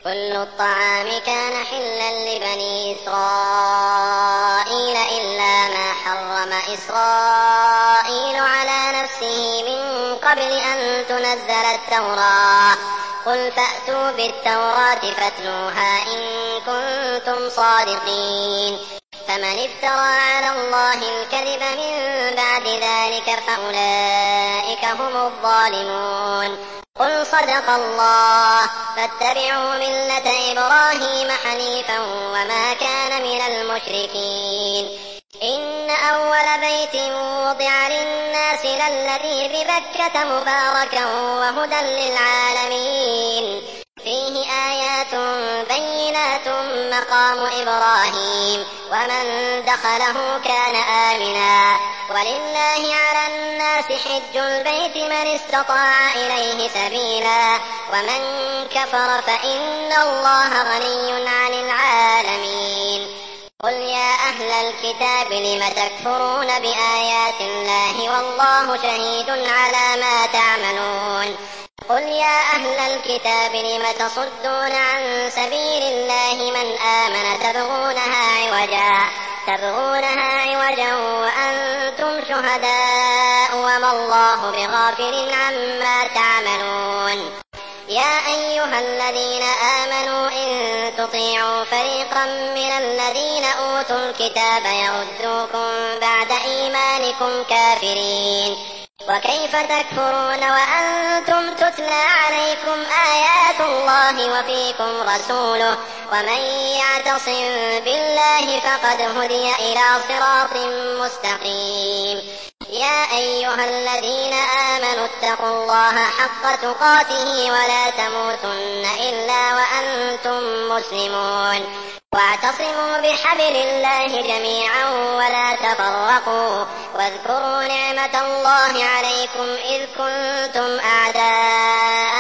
كل الطعام كان حلا لبني إسرائيل إلا ما حرم إسرائيل على نفسه من قبل أن تنزل التوراة. قل فأتوا بالتوراة فاتلوها إن كنتم صادقين. فمن افترى على الله الكذب من بعد ذلك فأولئك هم الظالمون. قل صدق الله فاتبعوا ملة إبراهيم حنيفا وما كان من المشركين. إن أول بيت وضع للناس للذي ببكة مباركا وهدى للعالمين فيه آيات بينات مقام إبراهيم ومن دخله كان آمنا ولله على الناس حج البيت من استطاع إليه سبيلا ومن كفر فإن الله غني عن العالمين. قل يا أهل الكتاب لم تكفرون بآيات الله والله شهيد على ما تعملون. قل يا أهل الكتاب لم تصدون عن سبيل الله من آمن تبغونها عوجا وأنتم شهداء وما الله بغافل عما تعملون. يا أيها الذين آمنوا إن تطيعوا فريقا من الذين أوتوا الكتاب يردوكم بعد إيمانكم كافرين. وكيف تكفرون وأنتم تتلى عليكم آيات الله وفيكم رسوله ومن يعتصم بالله فقد هدي إلى صراط مستقيم. يا أيها الذين آمنوا اتقوا الله حق تقاته ولا تموتن إلا وأنتم مسلمون. واعتصموا بحبل الله جميعا ولا تفرقوا واذكروا نعمة الله عليكم إذ كنتم أعداء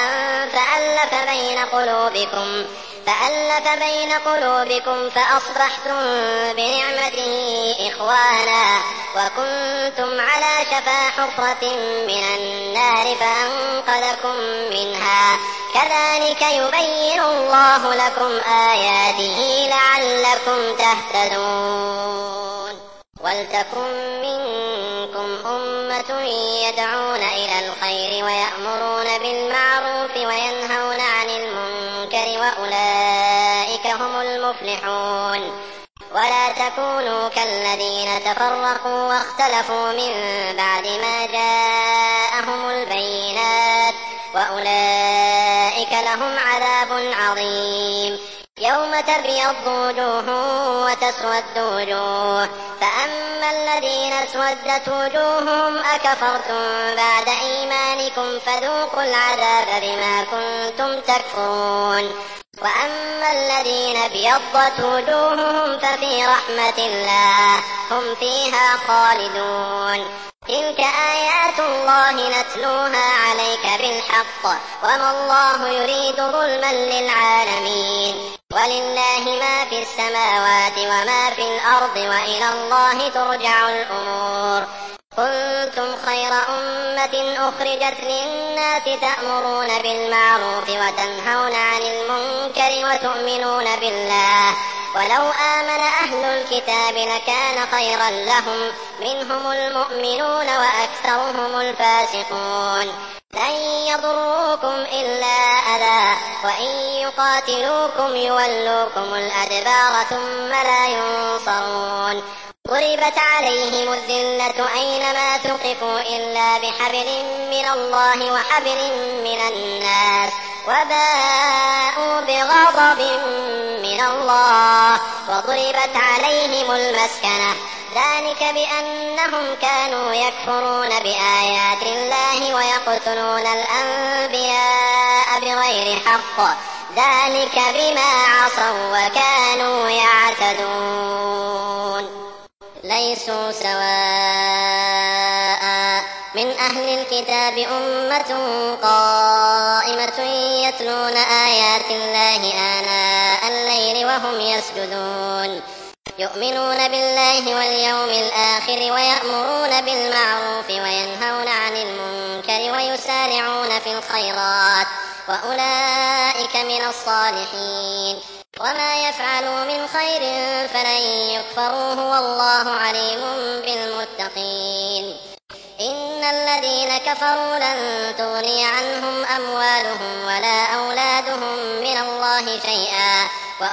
فألف بين قلوبكم فأصبحتم بنعمته إخوانا وكنتم على شفا حفرة من النار فأنقذكم منها. كذلك يبين الله لكم آياته لعلكم تهتدون. ولتكن منكم أمة يدعون إلى الخير ويأمرون بالمعروف وينهون عن المنكر وأولئك هم المفلحون. ولا تكونوا كالذين تفرقوا واختلفوا من بعد ما جاءهم البينات وأولئك لهم عذاب عظيم. يوم تبيض وجوه وتسود وجوه فأما الذين اسودت وجوههم أكفرتم بعد إيمانكم فذوقوا العذاب بما كنتم تكفرون. وأما الذين ابيضت وجوههم ففي رحمة الله هم فيها خالدون. تلك آيات الله نتلوها عليك بالحق وما الله يريد ظلما للعالمين. ولله ما في السماوات وما في الأرض وإلى الله ترجع الأمور. كنتم خير أمة أخرجت للناس تأمرون بالمعروف وتنهون عن المنكر وتؤمنون بالله. ولو آمن أهل الكتاب لكان خيرا لهم منهم المؤمنون وأكثرهم الفاسقون. لن يضروكم إلا أذى وإن يقاتلوكم يولوكم الأدبار ثم لا ينصرون. ضربت عليهم الذلة أينما ثقفوا إلا بحبل من الله وحبل من الناس وباءوا بغضب من الله وضربت عليهم المسكنة ذلك بأنهم كانوا يكفرون بآيات الله ويقتلون الأنبياء بغير حق ذلك بما عصوا وكانوا يعتدون. ليسوا سواء من أهل الكتاب أمة قائمة يتلون آيات الله آناء الليل وهم يسجدون يؤمنون بالله واليوم الآخر ويأمرون بالمعروف وينهون عن المنكر ويسارعون في الخيرات وأولئك من الصالحين وما يفعلوا من خير فلن يكفروه والله عليم بالمتقين إن الذين كفروا لن تغني عنهم أموالهم ولا أولادهم من الله شيئا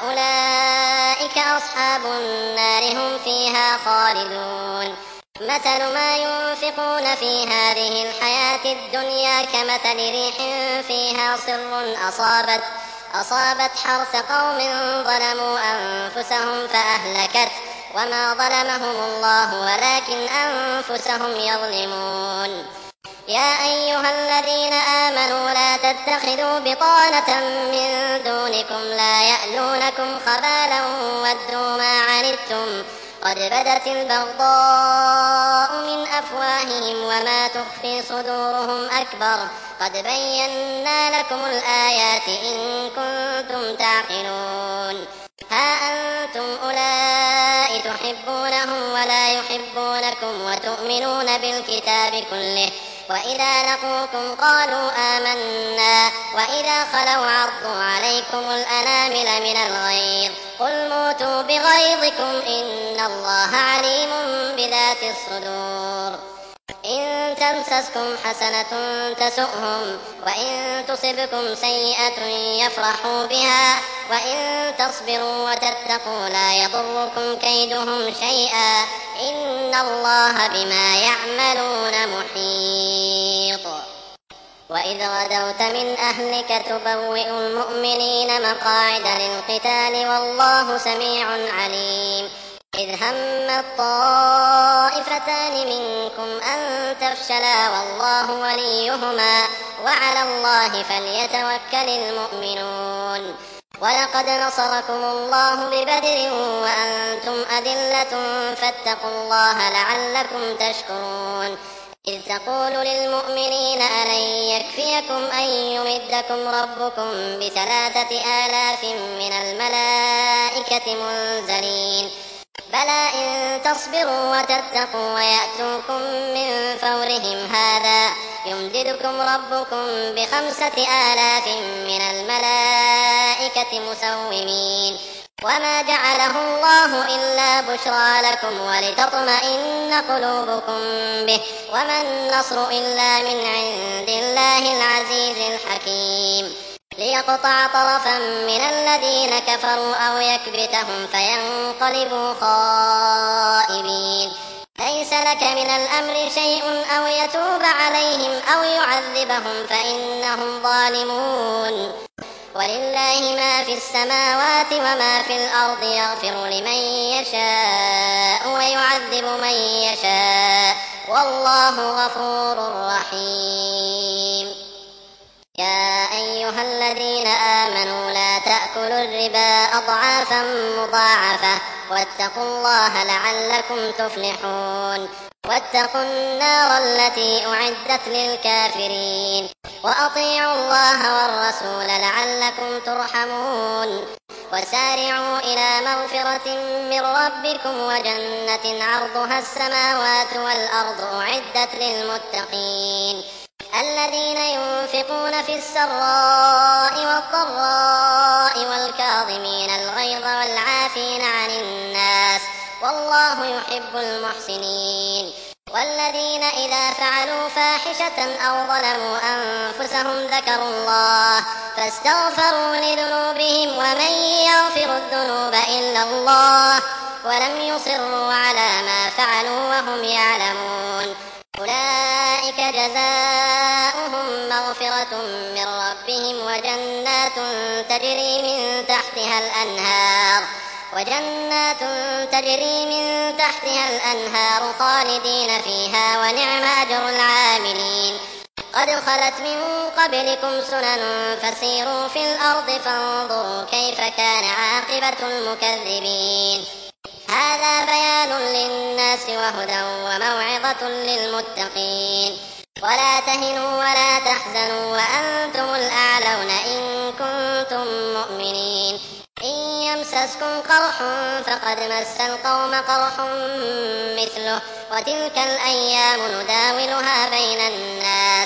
وأولئك أصحاب النار هم فيها خالدون مثل ما ينفقون في هذه الحياة الدنيا كمثل ريح فيها صر أصابت حرث قوم ظلموا أنفسهم فأهلكت وما ظلمهم الله ولكن أنفسهم يظلمون يا أيها الذين آمنوا لا تتخذوا بطانة من دونكم لا يألونكم خبالا ودوا ما عنتم قد بدت البغضاء من أفواههم وما تخفي صدورهم أكبر قد بينا لكم الآيات إن كنتم تعقلون ها أنتم أولئك تحبونهم ولا يحبونكم وتؤمنون بالكتاب كله وإذا لقوكم قالوا آمنا وإذا خلوا عضوا عليكم الأنامل من الغيظ قل موتوا بغيظكم إن الله عليم بذات الصدور إن تمسسكم حسنة تسؤهم وإن تصبكم سيئة يفرحوا بها وإن تصبروا وتتقوا لا يضركم كيدهم شيئا إن الله بما يعملون محيط وإذ غدوت من أهلك تبوئ المؤمنين مقاعد للقتال والله سميع عليم إذ هم الطائفتان منكم أن تفشلا والله وليهما وعلى الله فليتوكل المؤمنون ولقد نصركم الله ببدر وأنتم أذلة فاتقوا الله لعلكم تشكرون إذ تقول للمؤمنين ألن يكفيكم أن يمدكم ربكم ب3,000 من الملائكة منزلين بلى إن تصبروا وتتقوا ويأتوكم من فورهم هذا يمددكم ربكم ب5,000 من الملائكة مسومين وما جعله الله إلا بشرى لكم ولتطمئن قلوبكم به وما النصر إلا من عند الله العزيز الحكيم ليقطع طرفا من الذين كفروا أو يكبتهم فينقلبوا خائبين ليس لك من الأمر شيء أو يتوب عليهم أو يعذبهم فإنهم ظالمون ولله ما في السماوات وما في الأرض يغفر لمن يشاء ويعذب من يشاء والله غفور رحيم يا أيها الذين آمنوا لا تأكلوا الربا أضعافا مضاعفة واتقوا الله لعلكم تفلحون واتقوا النار التي أعدت للكافرين وأطيعوا الله والرسول لعلكم ترحمون وسارعوا إلى مغفرة من ربكم وجنة عرضها السماوات والأرض أعدت للمتقين الذين ينفقون في السراء والضراء والكاظمين الغيظ والعافين عن الناس والله يحب المحسنين والذين إذا فعلوا فاحشة أو ظلموا أنفسهم ذكروا الله فاستغفروا لذنوبهم ومن يغفر الذنوب إلا الله ولم يصروا على ما فعلوا وهم يعلمون أولئك جزاؤهم مغفرة من ربهم تجري من تحتها الأنهار خالدين فيها ونعم أجر العاملين قد خلت من قبلكم سنن فسيروا في الأرض فانظروا كيف كان عاقبة المكذبين هذا بيان للناس وهدى وموعظة للمتقين ولا تهنوا ولا تحزنوا وأنتم الأعلون إن كنتم مؤمنين إن يمسسكم قرح فقد مس القوم قرح مثله وتلك الأيام نداولها بين الناس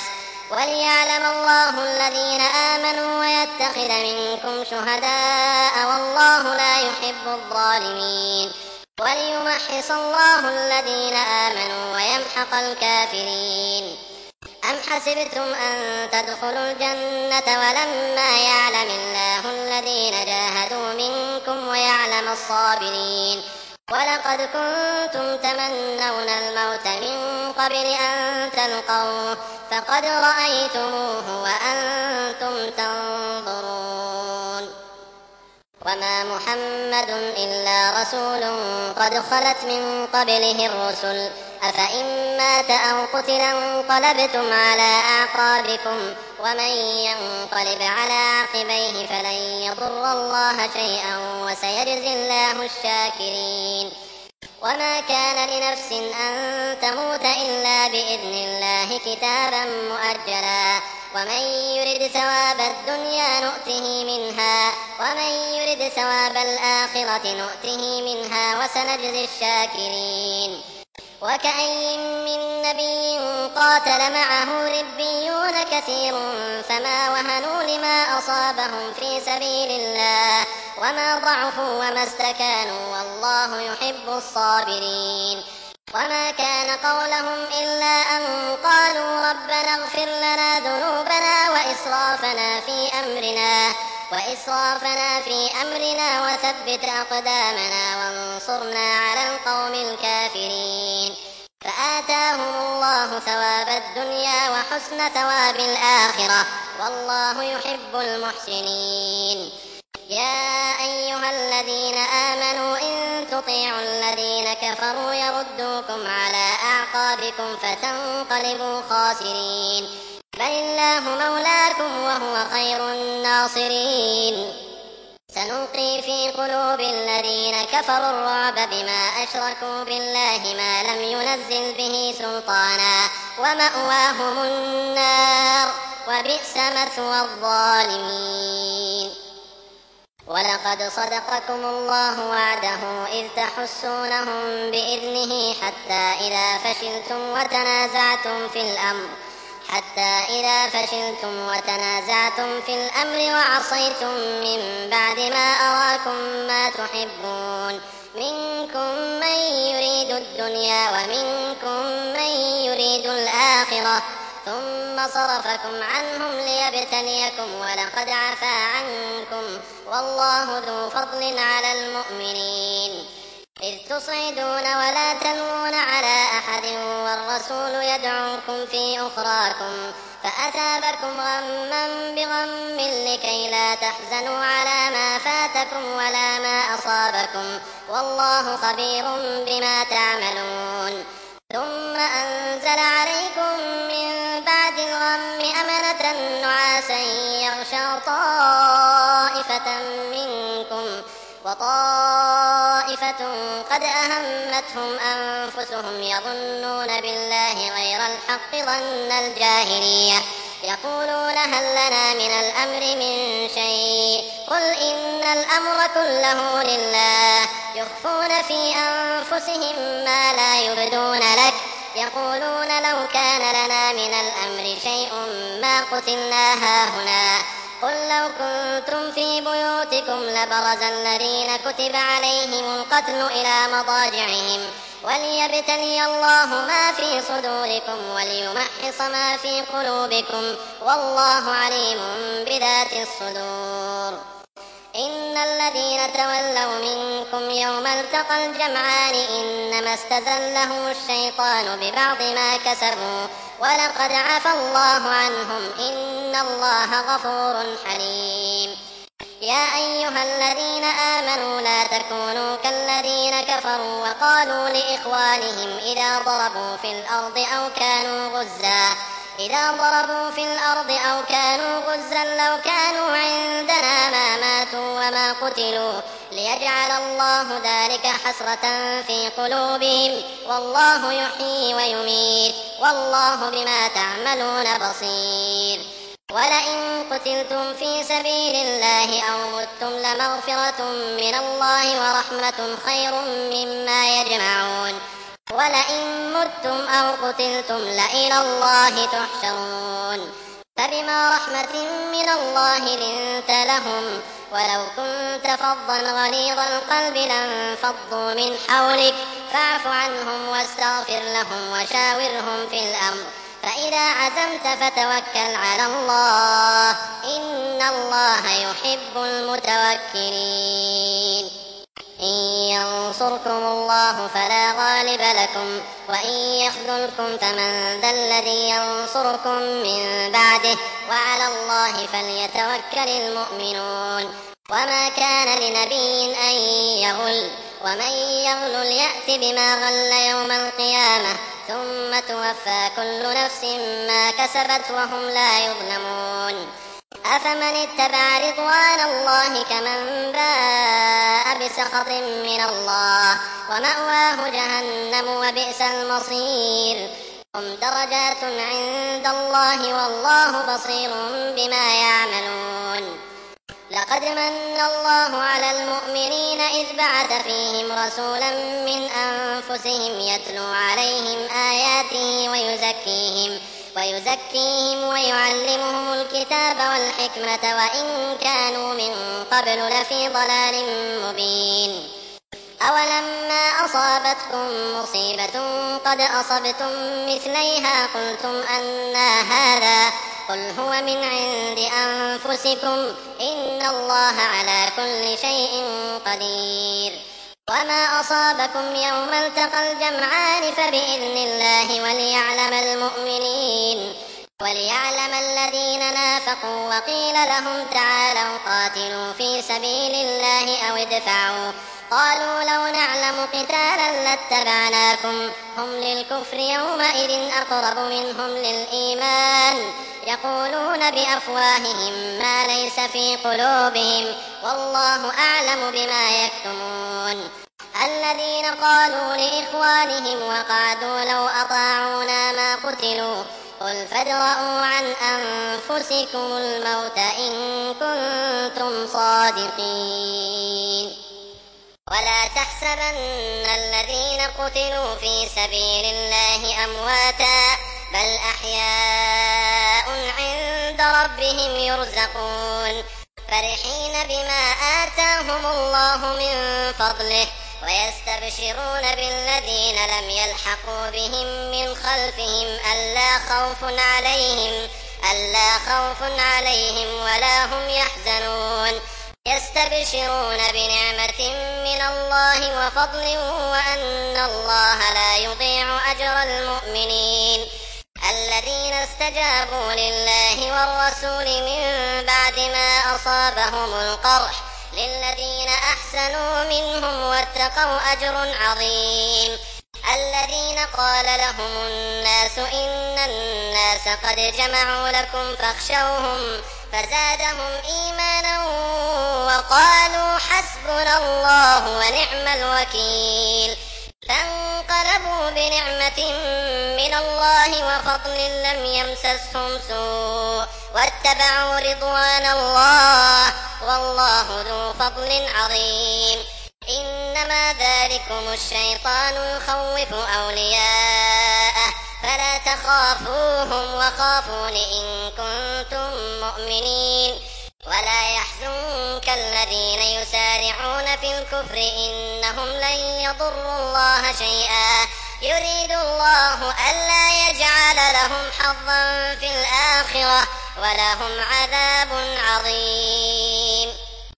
وليعلم الله الذين آمنوا ويتخذ منكم شهداء والله لا يحب الظالمين وليمحص الله الذين آمنوا ويمحق الكافرين. أم حسبتم أن تدخلوا الجنة ولما يعلم الله الذين جاهدوا منكم ويعلم الصابرين ولقد كنتم تمنون الموت من قبل أن تلقوه فقد رأيتموه وأنتم تنظرون. وما محمد إلا رسول قد خلت من قبله الرسل أفإن مات أو قتل انقلبتم على أعقابكم ومن ينقلب على عقبيه فلن يضر الله شيئا وسيجزي الله الشاكرين. وما كان لنفس أن تموت إلا بإذن الله كتابا مؤجلا ومن يرد ثواب الدنيا نؤته منها ومن يرد ثواب الآخرة نؤته منها وسنجزي الشاكرين. وكأي من نبي قاتل معه ربيون كثير فما وهنوا لما أصابهم في سبيل الله وما ضعفوا وما استكانوا والله يحب الصابرين. وما كان قولهم إلا أن قالوا ربنا اغفر لنا ذنوبنا وإسرافنا في أمرنا وثبت أقدامنا وانصرنا على القوم الكافرين. فآتاهم الله ثواب الدنيا وحسن ثواب الآخرة والله يحب المحسنين. يا أيها الذين آمنوا إن تطيعوا الذين كفروا يردوكم على أعقابكم فتنقلبوا خاسرين بل الله مولاكم وهو خير الناصرين. سنلقي في قلوب الذين كفروا الرعب بما أشركوا بالله ما لم ينزل به سلطانا ومأواهم النار وبئس مثوى الظالمين. ولقد صدقكم الله وعده إذ تحسونهم بإذنه حتى إذا فشلتم وتنازعتم في الأمر وعصيتم من بعد ما أراكم ما تحبون منكم من يريد الدنيا ومنكم من يريد الآخرة ثم صرفكم عنهم ليبتليكم ولقد عفا عنكم والله ذو فضل على المؤمنين. إذ تصعدون ولا تلوون على أحد والرسول يدعوكم في أخراكم فأثابكم غما بغم لكي لا تحزنوا على ما فاتكم ولا ما أصابكم والله خبير بما تعملون. ثم أنزل عليكم من بعد الغم أمنة نعاسا يغشى طائفة منكم وطائفة قد أهمتهم أنفسهم يظنون بالله غير الحق ظن الجاهلية يقولون هل لنا من الأمر من شيء قل إن الأمر كله لله يخفون في أنفسهم ما لا يبدون لك يقولون لو كان لنا من الأمر شيء ما قتلنا هاهنا قل لو كنتم في بيوتكم لبرز الذين كتب عليهم القتل إلى مضاجعهم وليبتلي الله ما في صدوركم وليمحص ما في قلوبكم والله عليم بذات الصدور. إن الذين تولوا منكم يوم التقى الجمعان إنما استزلهم الشيطان ببعض ما كسبوا ولقد عفى الله عنهم إن الله غفور حليم. يا أيها الذين آمنوا لا تكونوا كالذين كفروا وقالوا لإخوانهم إذا ضربوا في الأرض أو كانوا غزا لو كانوا عندنا ما ماتوا وما قتلوا ليجعل الله ذلك حسرة في قلوبهم والله يحيي ويميت والله بما تعملون بصير. ولئن قتلتم في سبيل الله أو متم لمغفرة من الله ورحمة خير مما يجمعون. ولئن متم أو قتلتم لإلى الله تحشرون فبما رحمة من الله لنت لهم ولو كنت فظا غليظ القلب لانفضوا من حولك فاعف عنهم واستغفر لهم وشاورهم في الأمر فإذا عزمت فتوكل على الله إن الله يحب المتوكلين إن ينصركم الله فلا غالب لكم وإن يخذلكم فمن ذا الذي ينصركم من بعده وعلى الله فليتوكل المؤمنون وما كان لنبي أن يغل ومن يغل يأت بما غل يوم القيامة ثم توفى كل نفس ما كسبت وهم لا يظلمون أفمن اتبع رضوان الله كمن باء بسخط من الله ومأواه جهنم وبئس المصير هم درجات عند الله والله بصير بما يعملون لقد من الله على المؤمنين إذ بعث فيهم رسولا من أنفسهم يتلو عليهم آياته ويزكيهم ويعلمهم الكتاب والحكمة وإن كانوا من قبل لفي ضلال مبين أولما أصابتكم مصيبة قد أصبتم مثليها قلتم أنى هذا قل هو من عند أنفسكم إن الله على كل شيء قدير وما أصابكم يوم التقى الجمعان فبإذن الله وليعلم الذين نافقوا وقيل لهم تعالوا قاتلوا في سبيل الله أو ادفعوا قالوا لو نعلم قتالا لاتبعناكم هم للكفر يومئذ أقرب منهم للإيمان يقولون بأفواههم ما ليس في قلوبهم والله أعلم بما يكتمون الذين قالوا لإخوانهم وقعدوا لو أطاعونا ما قتلوا قل فادرءوا عن أنفسكم الموت إن كنتم صادقين ولا تحسبن الذين قتلوا في سبيل الله أمواتا بل أحياء عند ربهم يرزقون فرحين بما آتاهم الله من فضله ويستبشرون بالذين لم يلحقوا بهم من خلفهم ألا خوف عليهم ولا هم يحزنون يستبشرون بنعمة من الله وفضل وأن الله لا يضيع أجر المؤمنين الذين استجابوا لله والرسول من بعد ما أصابهم القرح للذين أحسنوا منهم واتقوا أجر عظيم الذين قال لهم الناس إن الناس قد جمعوا لكم فاخشوهم فزادهم إيمانا وقالوا حسبنا الله ونعم الوكيل فانقلبوا بنعمة من الله وفضل لم يمسسهم سوء واتبعوا رضوان الله والله ذو فضل عظيم إنما ذلكم الشيطان يخوف أولياءه فلا تخافوهم وخافون إن كنتم مؤمنين ولا يحزنك الذين يسارعون في الكفر إنهم لن يضروا الله شيئا يريد الله ألا يجعل لهم حظا في الآخرة ولهم عذاب عظيم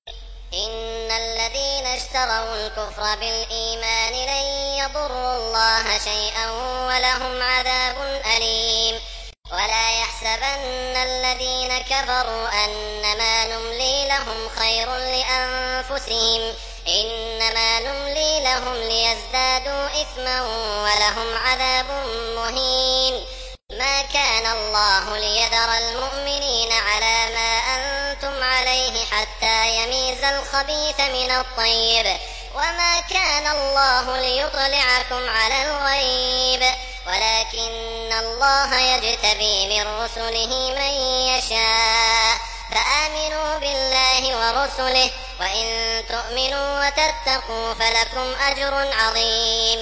إن الذين اشتروا الكفر بالإيمان لن يضروا الله شيئا ولهم عذاب أليم ولا يحسبن الذين كفروا أنما نملي لهم خير لأنفسهم إنما نملي لهم ليزدادوا إثما ولهم عذاب مهين ما كان الله ليذر المؤمنين على ما أنتم عليه حتى يميز الخبيث من الطيب وما كان الله ليطلعكم على الغيب ولكن الله يجتبي من رسله من يشاء فآمنوا بالله ورسله وإن تؤمنوا وتتقوا فلكم أجر عظيم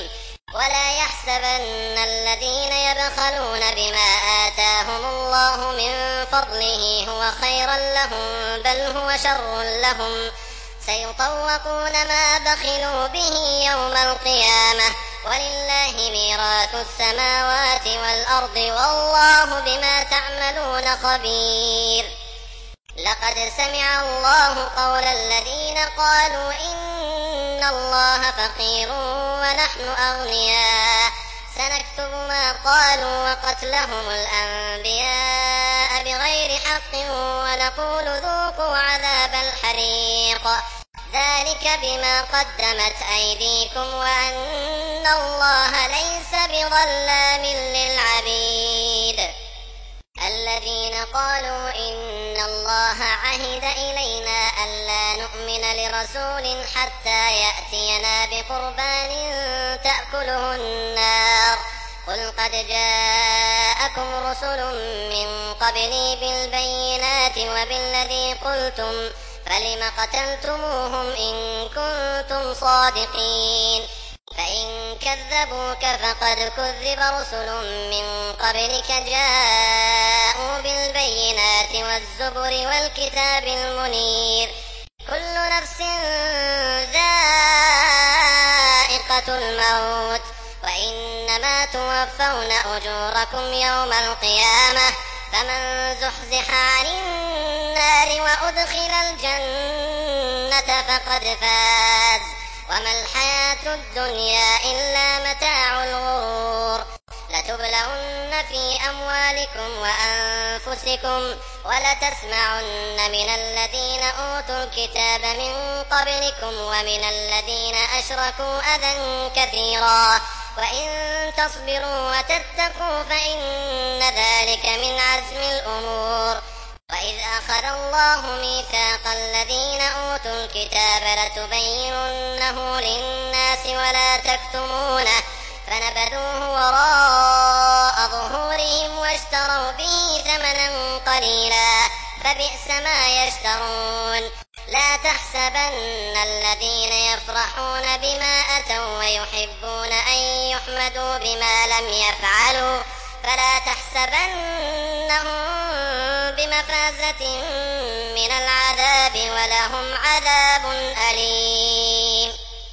ولا يحسبن الذين يبخلون بما آتاهم الله من فضله هو خيرا لهم بل هو شر لهم سيطوقون ما بخلوا به يوم القيامة ولله ميراث السماوات والأرض والله بما تعملون خبير. لقد سمع الله قول الذين قالوا إن الله فقير ونحن أغنياء سنكتب ما قالوا وقتلهم الأنبياء بغير حق ونقول ذوقوا عذاب الحريق ذلك بما قدمت أيديكم وأن الله ليس بظلام للعبيد. الذين قالوا إن الله عهد إلينا ألا نؤمن لرسول حتى يأتينا بقربان تأكله النار قل قد جاءكم رسل من قبلي بالبينات وبالذي قلتم فلم قتلتموهم إن كنتم صادقين فإن كذبوك فقد كذب رسل من قبلك جاءوا بالبينات والزبر والكتاب المنير كل نفس ذائقة الموت وإنما توفون أجوركم يوم القيامة فمن زحزح عن النار وأدخل الجنة فقد فاز وما الحياة الدنيا إلا متاع الغرور. لتبلون في أموالكم وأنفسكم ولتسمعن من الذين أوتوا الكتاب من قبلكم ومن الذين أشركوا أذى كثيرا وإن تصبروا وتتقوا فإن ذلك من عزم الأمور. وإذ أخذ الله ميثاق الذين أوتوا الكتاب لتبيننه للناس ولا تكتمونه فنبذوه وراء ظهورهم واشتروا به ثمنا قليلا فبئس ما يشترون. لا تحسبن الذين يفرحون بما أتوا ويحبون أن يحمدوا بما لم يفعلوا فلا تحسبنهم بمفازة من العذاب ولهم عذاب أليم.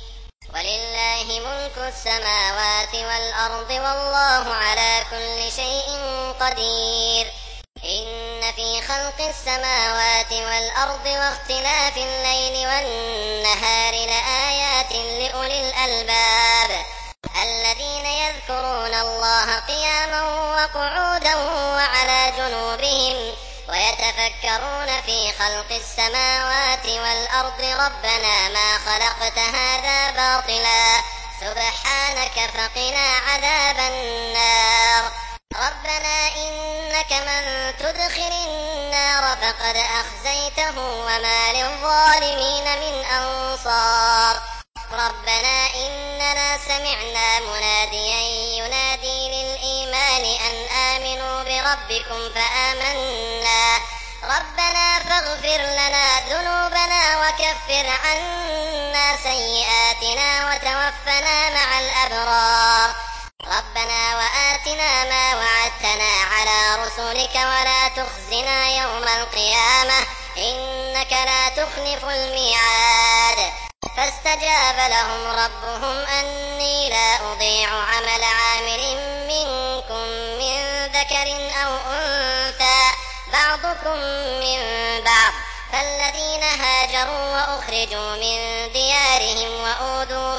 ولله ملك السماوات والأرض والله على كل شيء قدير. إن في خلق السماوات والأرض واختلاف الليل والنهار لآيات لأولي الألباب الذين يذكرون الله قياما وقعودا وعلى جنوبهم ويتفكرون في خلق السماوات والأرض ربنا ما خلقت هذا باطلا سبحانك فقنا عذاب النار. ربنا إنك من تدخل النار فقد أخزيته وما للظالمين من أنصار. ربنا إننا سمعنا مناديا ينادي للإيمان أن آمنوا بربكم فآمنا ربنا فاغفر لنا ذنوبنا وكفر عنا سيئاتنا وتوفنا مع الأبرار. ربنا وآتنا ما وعدتنا على رسلك ولا تخزنا يوم القيامة إنك لا تخلف الميعاد. فاستجاب لهم ربهم أني لا أضيع عمل عامل منكم من ذكر أو أنثى بعضكم من بعض فالذين هاجروا وأخرجوا من ديارهم وأوذوا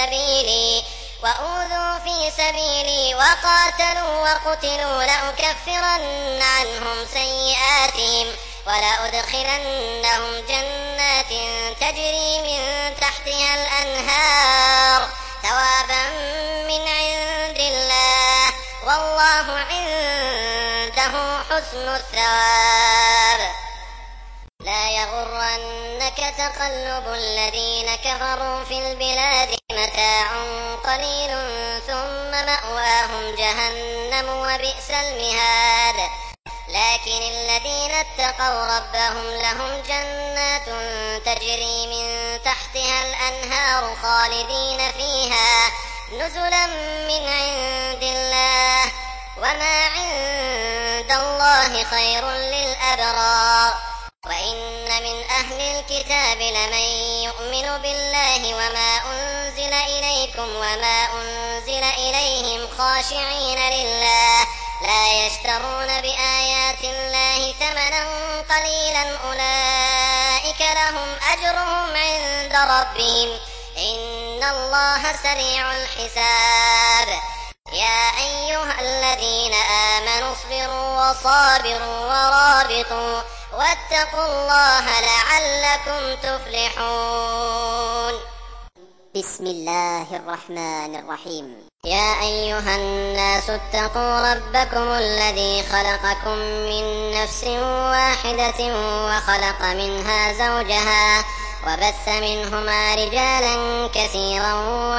في سبيلي وقاتلوا وقتلوا لأكفرن عنهم سيئاتهم ولأدخلنهم جنات تجري من تحتها الأنهار ثوابا من عند الله والله عنده حسن الثواب. لا يغرنك تقلب الذين كفروا في البلاد متاع قليل ثم مأواهم جهنم وبئس المهاد. لكن الذين اتقوا ربهم لهم جنات تجري من تحتها الأنهار خالدين فيها نزلا من عند الله وما عند الله خير للأبرار وإن من أهل الكتاب لمن يؤمن بالله وما أنزل إليكم وما أنزل إليهم خاشعين لله لا يشترون بآيات الله ثمنا قليلا أولئك لهم أجرهم عند ربهم إن الله سريع الحساب يا أيها الذين آمنوا اصبروا وصابروا ورابطوا واتقوا الله لعلكم تفلحون. بسم الله الرحمن الرحيم. يا أيها الناس اتقوا ربكم الذي خلقكم من نفس واحدة وخلق منها زوجها وبث منهما رجالا كثيرا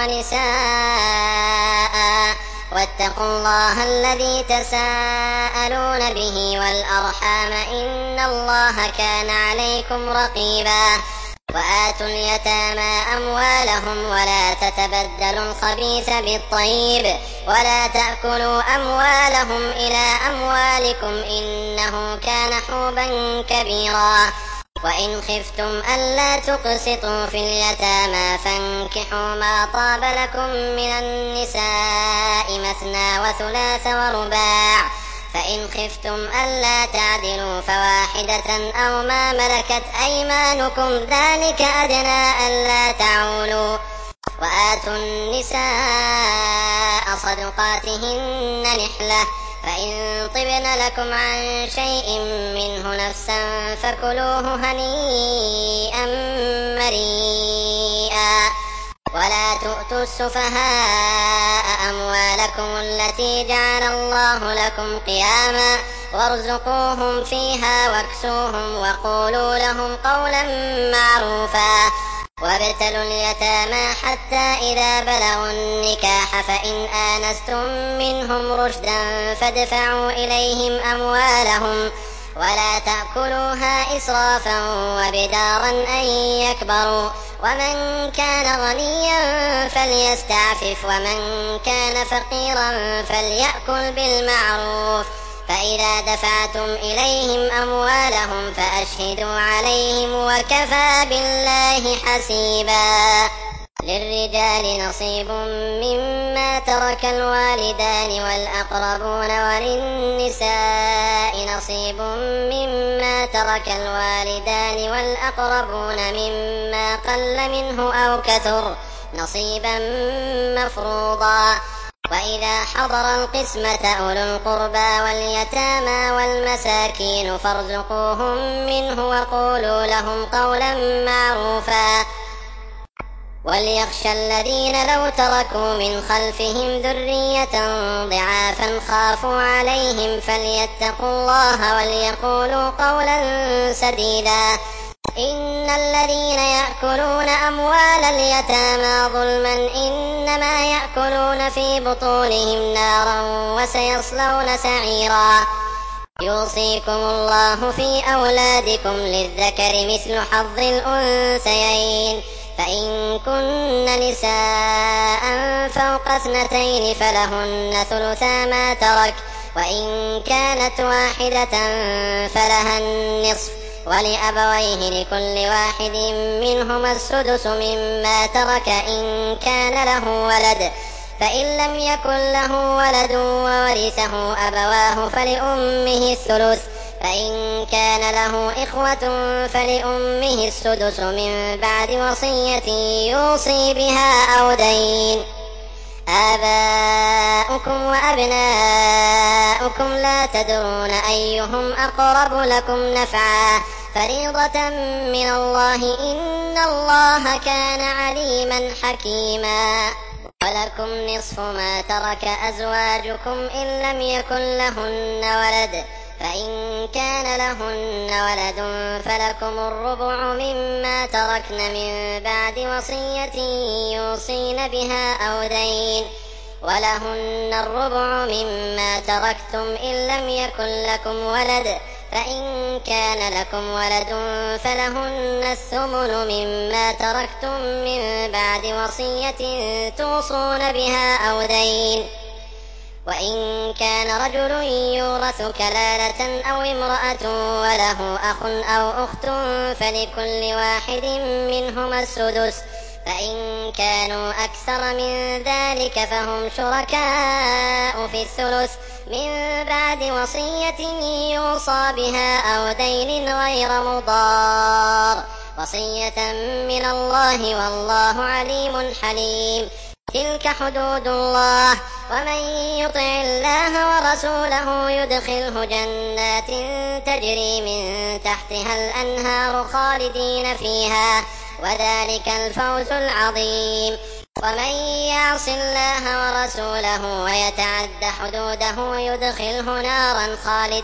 ونساء واتقوا الله الذي تساءلون به والأرحام إن الله كان عليكم رقيبا وآتوا اليتامى أموالهم ولا تتبدلوا الخبيث بالطيب ولا تأكلوا أموالهم إلى أموالكم إنه كان حوبا كبيرا وإن خفتم ألا تقسطوا في اليتامى فانكحوا ما طاب لكم من النساء مثنى وثلاث ورباع فإن خفتم ألا تعدلوا فواحدة أو ما ملكت أيمانكم ذلك أدنى ألا تعولوا وآتوا النساء صدقاتهن نحلة فإن طبن لكم عن شيء منه نفسا فكلوه هنيئا مريئا ولا تؤتوا السفهاء أموالكم التي جعل الله لكم قياما وارزقوهم فيها واكسوهم وقولوا لهم قولا معروفا وابتلوا اليتامى حتى إذا بلغوا النكاح فإن آنستم منهم رشدا فادفعوا إليهم أموالهم ولا تأكلوها إسرافا وبدارا أن يكبروا ومن كان غنيا فليستعفف ومن كان فقيرا فليأكل بالمعروف فإذا دفعتم إليهم أموالهم فأشهدوا عليهم وكفى بالله حسيبا. للرجال نصيب مما ترك الوالدان والأقربون وللنساء نصيب مما ترك الوالدان والأقربون مما قل منه أو كثر نصيبا مفروضا وإذا حضر القسمة أولو القربى واليتامى والمساكين فارزقوهم منه وقولوا لهم قولا معروفا وليخشى الذين لو تركوا من خلفهم ذرية ضعافا خافوا عليهم فليتقوا الله وليقولوا قولا سديدا إن الذين يأكلون أموال اليتامى ظلما إنما يأكلون في بطونهم نارا وسيصلون سعيرا. يوصيكم الله في أولادكم للذكر مثل حظ الأنثيين فإن كن نساء فوق 2 فلهن ثلثا ما ترك وإن كانت واحدة فلها النصف ولأبويه لكل واحد منهما السدس مما ترك إن كان له ولد فإن لم يكن له ولد وورثه أبواه فلأمه الثلث فإن كان له إخوة فلأمه السدس من بعد وصية يوصي بها أو دين. آباؤكم وأبناؤكم لا تدرون أيهم أقرب لكم نفعا فريضة من الله إن الله كان عليما حكيما. ولكم نصف ما ترك أزواجكم إن لم يكن لهن ولد فإن كان لهن ولد فلكم الربع مما تركن من بعد وصية يوصين بها أو دين ولهن الربع مما تركتم إن لم يكن لكم ولد فإن كان لكم ولد فلهن الثمن مما تركتم من بعد وصية توصون بها أو دين. وإن كان رجل يورث كلالة أو امرأة وله أخ أو أخت فلكل واحد منهما السدس، فإن كانوا أكثر من ذلك فهم شركاء في الثلث من بعد وصية يوصى بها أو دين غير مضار، وصية من الله والله عليم حليم. تلك حدود الله، ومن يطع الله ورسوله يدخله جنات تجري من تحتها الأنهار خالدين فيها، وذلك الفوز العظيم. ومن يعص الله ورسوله ويتعد حدوده يدخله نارا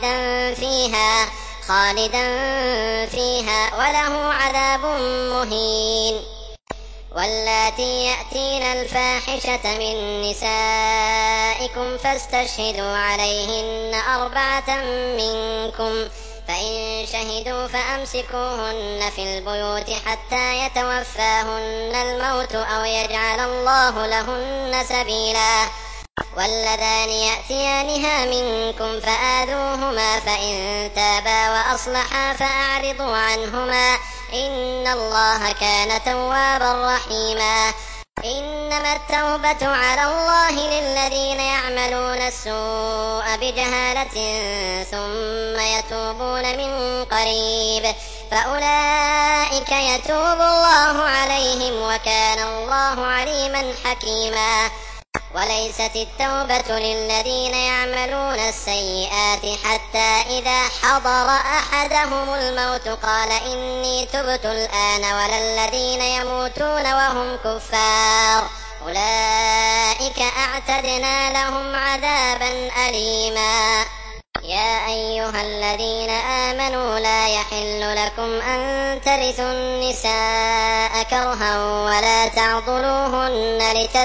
خالدا فيها وله عذاب مهين. واللاتي يأتين الفاحشة من نسائكم فاستشهدوا عليهن 4 منكم، فإن شهدوا فأمسكوهن في البيوت حتى يتوفاهن الموت أو يجعل الله لهن سبيلا. واللذان يأتيانها منكم فآذوهما، فإن تابا وأصلحا فأعرضوا عنهما، إن الله كان توابا رحيما. إنما التوبة على الله للذين يعملون السوء بجهالة ثم يتوبون من قريب فأولئك يتوب الله عليهم وكان الله عليما حكيما. وليست التوبة للذين يعملون السيئات حتى إذا حضر أحدهم الموت قال إني تبت الآن، ولا الذين يموتون وهم كفار أولئك أعتدنا لهم عذابا أليما. يا أيها الذين آمنوا لا يحل لكم أن ترثوا النساء كرها ولا تعضلوهن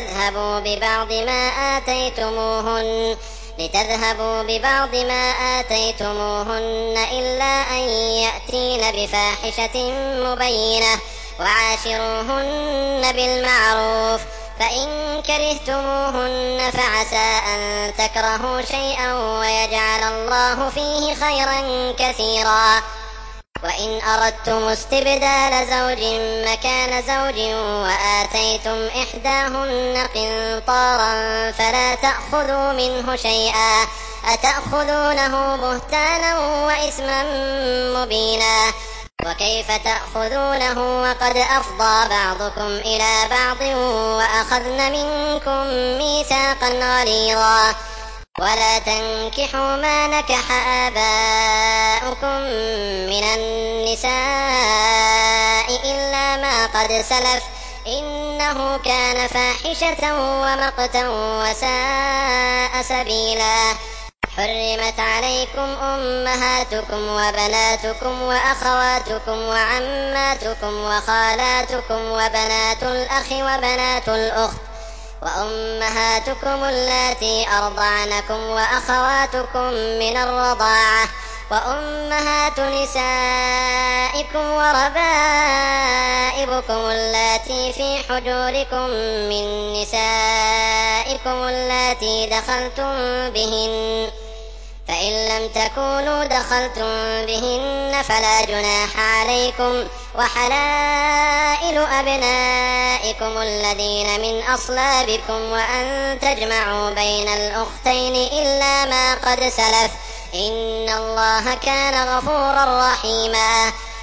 لتذهبوا ببعض ما آتيتموهن إلا أن يأتين بفاحشة مبينة، وعاشروهن بالمعروف، فإن كرهتموهن فعسى أن تكرهوا شيئا ويجعل الله فيه خيرا كثيرا. وإن أردتم استبدال زوج مكان زوج وآتيتم إحداهن قنطارا فلا تأخذوا منه شيئا، أتأخذونه بهتانا وإثما مبينا. وكيف تأخذونه وقد أفضى بعضكم إلى بعض وأخذن منكم ميثاقا غليظا. ولا تنكحوا ما نكح آباؤكم من النساء إلا ما قد سلف إنه كان فاحشة ومقتا وساء سبيلا. حرمت عليكم أمهاتكم وبناتكم وأخواتكم وعماتكم وخالاتكم وبنات الأخ وبنات الأخت وأمهاتكم اللاتي أرضعنكم وأخواتكم من الرضاعة وأمهات نسائكم وربائبكم اللاتي في حجوركم من نسائكم اللاتي دخلتم بهن، فإن لم تكونوا دخلتم بهن فلا جناح عليكم. وحلائل أبنائكم الذين من أصلابكم وأن تجمعوا بين الأختين إلا ما قد سلف إن الله كان غفورا رحيما.